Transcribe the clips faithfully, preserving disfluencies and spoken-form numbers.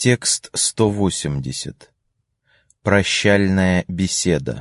Текст сто восемьдесят. Прощальная беседа.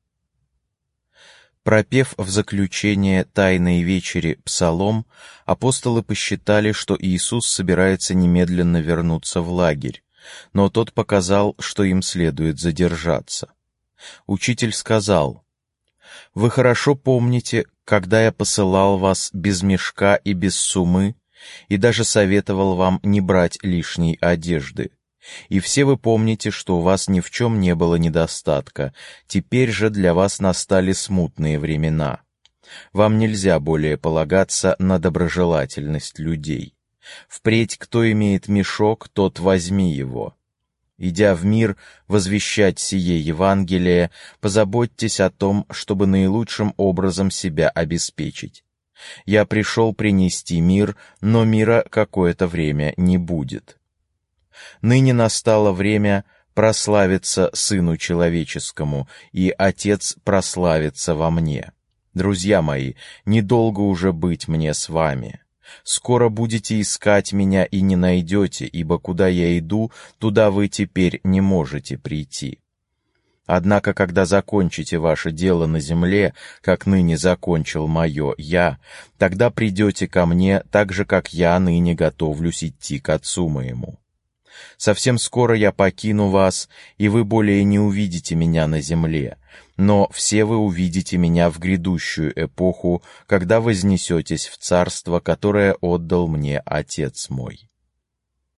Пропев в заключение Тайной вечери псалом, апостолы посчитали, что Иисус собирается немедленно вернуться в лагерь, но тот показал, что им следует задержаться. Учитель сказал: «Вы хорошо помните, когда я посылал вас без мешка и без суммы, и даже советовал вам не брать лишней одежды. И все вы помните, что у вас ни в чем не было недостатка. Теперь же для вас настали смутные времена. Вам нельзя более полагаться на доброжелательность людей. Впредь, кто имеет мешок, тот возьми его. Идя в мир возвещать сие Евангелие, позаботьтесь о том, чтобы наилучшим образом себя обеспечить. Я пришел принести мир, но мира какое-то время не будет. Ныне настало время прославиться Сыну Человеческому, и Отец прославится во мне. Друзья мои, недолго уже быть мне с вами. Скоро будете искать меня и не найдете, ибо куда я иду, туда вы теперь не можете прийти. Однако, когда закончите ваше дело на земле, как ныне закончил мое я, тогда придете ко мне, так же, как я ныне готовлюсь идти к Отцу моему. Совсем скоро я покину вас, и вы более не увидите меня на земле, но все вы увидите меня в грядущую эпоху, когда вознесетесь в царство, которое отдал мне Отец мой.